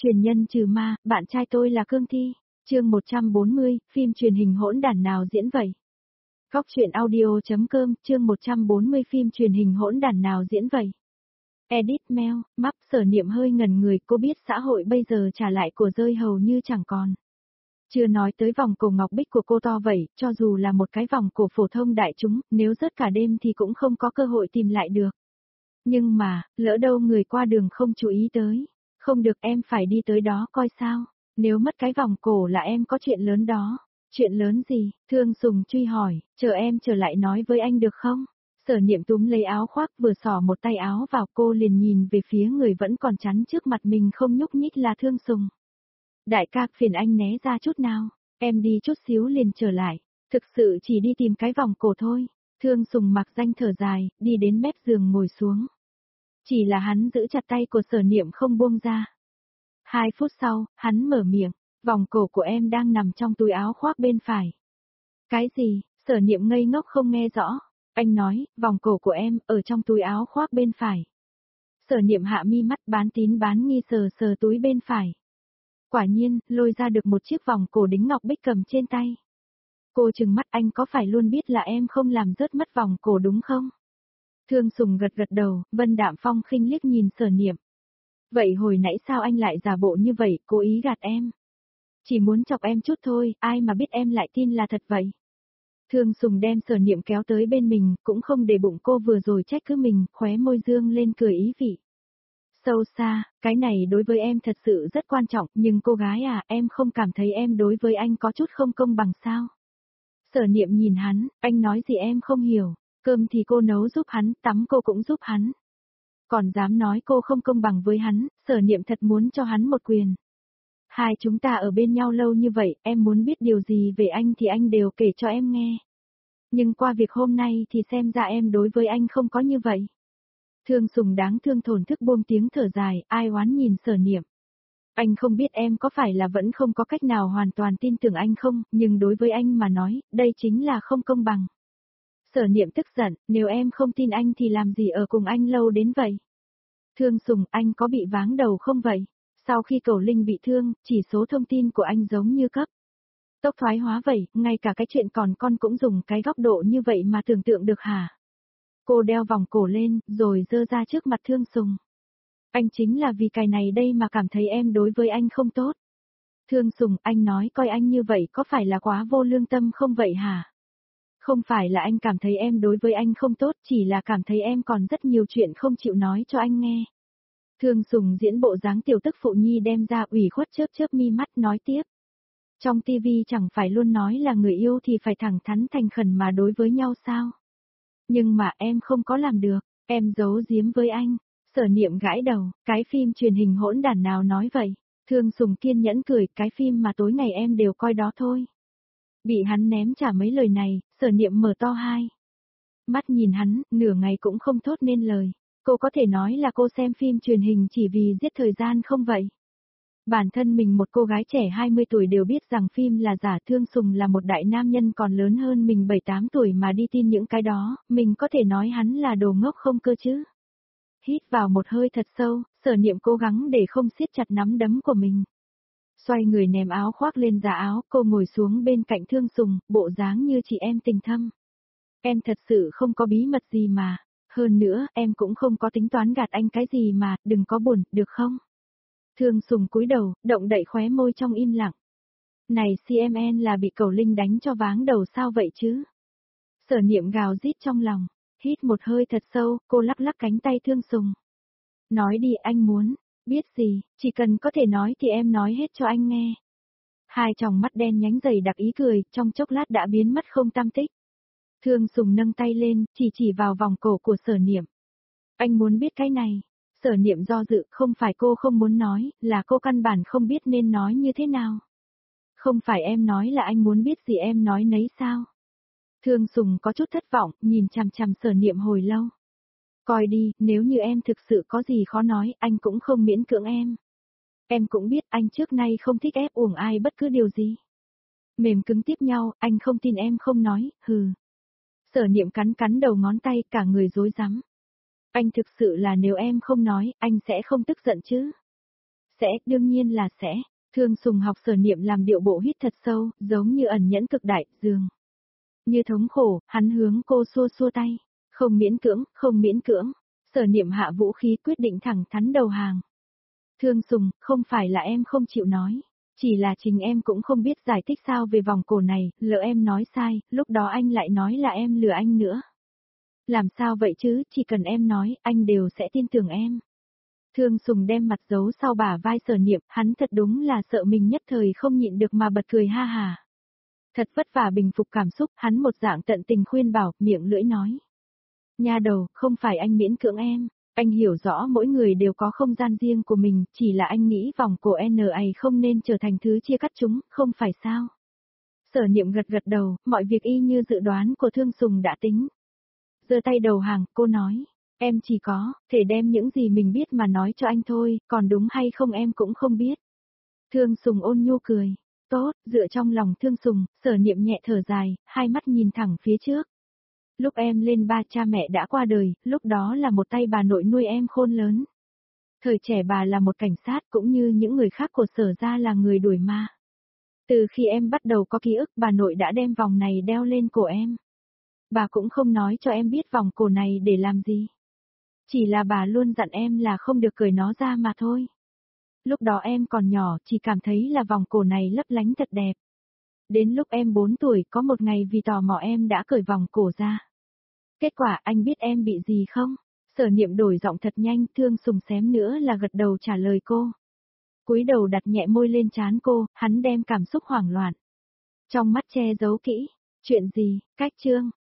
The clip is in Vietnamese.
Truyền nhân trừ ma, bạn trai tôi là Cương Thi. Chương 140, phim truyền hình hỗn đản nào diễn vậy? Góc truyện audio.com, chương 140 phim truyền hình hỗn đản nào diễn vậy? Edit mail, map Sở Niệm hơi ngần người, cô biết xã hội bây giờ trả lại của rơi hầu như chẳng còn. Chưa nói tới vòng cổ ngọc bích của cô to vậy, cho dù là một cái vòng cổ phổ thông đại chúng, nếu rớt cả đêm thì cũng không có cơ hội tìm lại được. Nhưng mà, lỡ đâu người qua đường không chú ý tới. Không được, em phải đi tới đó coi sao. Nếu mất cái vòng cổ là em có chuyện lớn đó. Chuyện lớn gì? Thương Sùng truy hỏi, chờ em trở lại nói với anh được không? Sở Niệm túm lấy áo khoác vừa xỏ một tay áo vào, cô liền nhìn về phía người vẫn còn chắn trước mặt mình không nhúc nhích là Thương Sùng. Đại ca, phiền anh né ra chút nào, em đi chút xíu liền trở lại. Thực sự chỉ đi tìm cái vòng cổ thôi. Thương Sùng mặc danh thở dài, đi đến mép giường ngồi xuống. Chỉ là hắn giữ chặt tay của Sở Niệm không buông ra. 2 phút sau, hắn mở miệng, vòng cổ của em đang nằm trong túi áo khoác bên phải. Cái gì? Sở Niệm ngây ngốc không nghe rõ. Anh nói, vòng cổ của em, ở trong túi áo khoác bên phải. Sở Niệm hạ mi mắt bán tín bán nghi sờ sờ túi bên phải. Quả nhiên, lôi ra được một chiếc vòng cổ đính ngọc bích cầm trên tay. Cô trừng mắt, anh có phải luôn biết là em không làm rớt mất vòng cổ đúng không? Thương Sùng gật gật đầu, Vân Đạm Phong khinh liếc nhìn Sở Niệm. Vậy hồi nãy sao anh lại giả bộ như vậy, cố ý gạt em? Chỉ muốn chọc em chút thôi, ai mà biết em lại tin là thật vậy? Thương Sùng đem Sở Niệm kéo tới bên mình, cũng không để bụng cô vừa rồi trách cứ mình, khóe môi dương lên cười ý vị. Sâu xa, cái này đối với em thật sự rất quan trọng, nhưng cô gái à, em không cảm thấy em đối với anh có chút không công bằng sao? Sở Niệm nhìn hắn, anh nói gì em không hiểu, cơm thì cô nấu giúp hắn, tắm cô cũng giúp hắn. Còn dám nói cô không công bằng với hắn, Sở Niệm thật muốn cho hắn một quyền. Hai chúng ta ở bên nhau lâu như vậy, em muốn biết điều gì về anh thì anh đều kể cho em nghe. Nhưng qua việc hôm nay thì xem ra em đối với anh không có như vậy. Thương Sùng đáng thương thổn thức buông tiếng thở dài, ai oán nhìn Sở Niệm. Anh không biết em có phải là vẫn không có cách nào hoàn toàn tin tưởng anh không, nhưng đối với anh mà nói, đây chính là không công bằng. Sở Niệm tức giận, nếu em không tin anh thì làm gì ở cùng anh lâu đến vậy? Thương Sùng, anh có bị váng đầu không vậy? Sau khi Cẩu Linh bị thương, chỉ số thông tin của anh giống như cấp tốc thoái hóa vậy, ngay cả cái chuyện còn con cũng dùng cái góc độ như vậy mà tưởng tượng được hả? Cô đeo vòng cổ lên, rồi giơ ra trước mặt Thương Sùng. Anh chính là vì cái này đây mà cảm thấy em đối với anh không tốt. Thương Sùng, anh nói coi anh như vậy có phải là quá vô lương tâm không vậy hả? Không phải là anh cảm thấy em đối với anh không tốt, chỉ là cảm thấy em còn rất nhiều chuyện không chịu nói cho anh nghe. Thương Sùng diễn bộ dáng tiểu tức phụ nhi đem ra ủy khuất chớp chớp mi mắt nói tiếp. Trong tivi chẳng phải luôn nói là người yêu thì phải thẳng thắn thành khẩn mà đối với nhau sao? Nhưng mà em không có làm được, em giấu giếm với anh. Sở Niệm gãi đầu, cái phim truyền hình hỗn đản nào nói vậy? Thương Sùng kiên nhẫn cười, cái phim mà tối ngày em đều coi đó thôi. Bị hắn ném trả mấy lời này, Sở Niệm mở to hai mắt nhìn hắn, nửa ngày cũng không thốt nên lời. Cô có thể nói là cô xem phim truyền hình chỉ vì giết thời gian không vậy? Bản thân mình một cô gái trẻ 20 tuổi đều biết rằng phim là giả. Thương Sùng là một đại nam nhân còn lớn hơn mình 7-8 tuổi mà đi tin những cái đó, mình có thể nói hắn là đồ ngốc không cơ chứ? Hít vào một hơi thật sâu, Sở Niệm cố gắng để không siết chặt nắm đấm của mình. Xoay người ném áo khoác lên giá áo, cô ngồi xuống bên cạnh Thương Sùng, bộ dáng như chị em tình thâm. Em thật sự không có bí mật gì mà, hơn nữa, em cũng không có tính toán gạt anh cái gì mà, đừng có buồn, được không? Thương Sùng cúi đầu, động đậy khóe môi trong im lặng. Này CMN là bị Cẩu Linh đánh cho váng đầu sao vậy chứ? Sở Niệm gào rít trong lòng, hít một hơi thật sâu, cô lắc lắc cánh tay Thương Sùng. Nói đi, anh muốn biết gì, chỉ cần có thể nói thì em nói hết cho anh nghe. Hai tròng mắt đen nhánh dày đặc ý cười, trong chốc lát đã biến mất không tăm tích. Thương Sùng nâng tay lên, chỉ vào vòng cổ của Sở Niệm. Anh muốn biết cái này. Sở Niệm do dự, không phải cô không muốn nói, là cô căn bản không biết nên nói như thế nào. Không phải em nói là anh muốn biết gì em nói nấy sao? Thương Sùng có chút thất vọng, nhìn chằm chằm Sở Niệm hồi lâu. Coi đi, nếu như em thực sự có gì khó nói, anh cũng không miễn cưỡng em. Em cũng biết anh trước nay không thích ép uổng ai bất cứ điều gì. Mềm cứng tiếp nhau, anh không tin em không nói, hừ. Sở Niệm cắn cắn đầu ngón tay, cả người rối rắm. Anh thực sự là nếu em không nói, anh sẽ không tức giận chứ? Sẽ, đương nhiên là sẽ. Thương Sùng học Sở Niệm làm điệu bộ hít thật sâu, giống như ẩn nhẫn cực đại, dường như thống khổ, hắn hướng cô xua xua tay. Không miễn cưỡng, không miễn cưỡng. Sở Niệm hạ vũ khí quyết định thẳng thắn đầu hàng. Thương Sùng, không phải là em không chịu nói. Chỉ là chính em cũng không biết giải thích sao về vòng cổ này, lỡ em nói sai, lúc đó anh lại nói là em lừa anh nữa. Làm sao vậy chứ, chỉ cần em nói, anh đều sẽ tin tưởng em. Thương Sùng đem mặt giấu sau bả vai Sở Niệm, hắn thật đúng là sợ mình nhất thời không nhịn được mà bật cười ha hà. Thật vất vả bình phục cảm xúc, hắn một dạng tận tình khuyên bảo, miệng lưỡi nói. Nha đầu, không phải anh miễn cưỡng em, anh hiểu rõ mỗi người đều có không gian riêng của mình, chỉ là anh nghĩ vòng cổ NA không nên trở thành thứ chia cắt chúng, không phải sao? Sở Niệm gật gật đầu, mọi việc y như dự đoán của Thương Sùng đã tính. Giơ tay đầu hàng, cô nói, em chỉ có thể đem những gì mình biết mà nói cho anh thôi, còn đúng hay không em cũng không biết. Thương Sùng ôn nhu cười, tốt, dựa trong lòng Thương Sùng, Sở Niệm nhẹ thở dài, hai mắt nhìn thẳng phía trước. Lúc em lên ba cha mẹ đã qua đời, lúc đó là một tay bà nội nuôi em khôn lớn. Thời trẻ bà là một cảnh sát cũng như những người khác của Sở gia là người đuổi ma. Từ khi em bắt đầu có ký ức bà nội đã đem vòng này đeo lên cổ em. Bà cũng không nói cho em biết vòng cổ này để làm gì. Chỉ là bà luôn dặn em là không được cởi nó ra mà thôi. Lúc đó em còn nhỏ, chỉ cảm thấy là vòng cổ này lấp lánh thật đẹp. Đến lúc em 4 tuổi, có một ngày vì tò mò em đã cởi vòng cổ ra. Kết quả anh biết em bị gì không? Sở Niệm đổi giọng thật nhanh, Thương Sùng xém nữa là gật đầu trả lời cô. Cúi đầu đặt nhẹ môi lên trán cô, hắn đem cảm xúc hoảng loạn. Trong mắt che giấu kỹ. Chuyện gì, cách chương.